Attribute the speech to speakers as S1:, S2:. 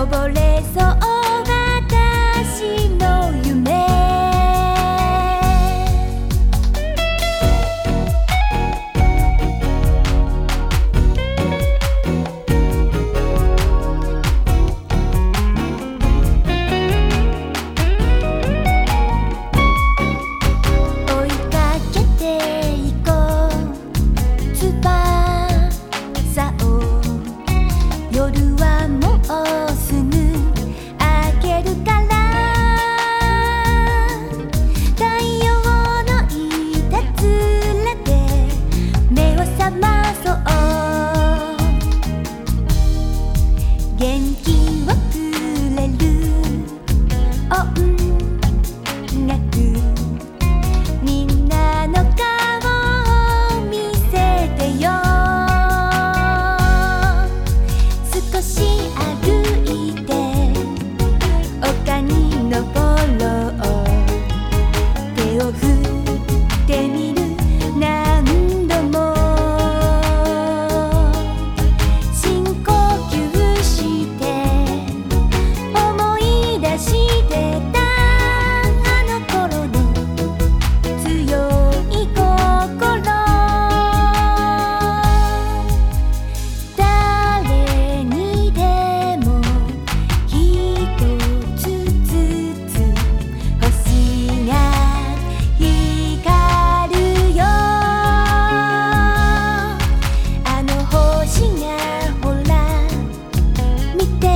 S1: こぼれそう私の夢追いかけていこう翼を夜はもうすぐ明けるから太陽のいたずらで目を覚まそう元気をくれる音楽みんなの顔を見せてよ少し歩いて丘に登ろう手を振ってみる何度も深呼吸して思い出してたあの頃の強い心誰にでも一つずつ星が光るよあの星がほら見て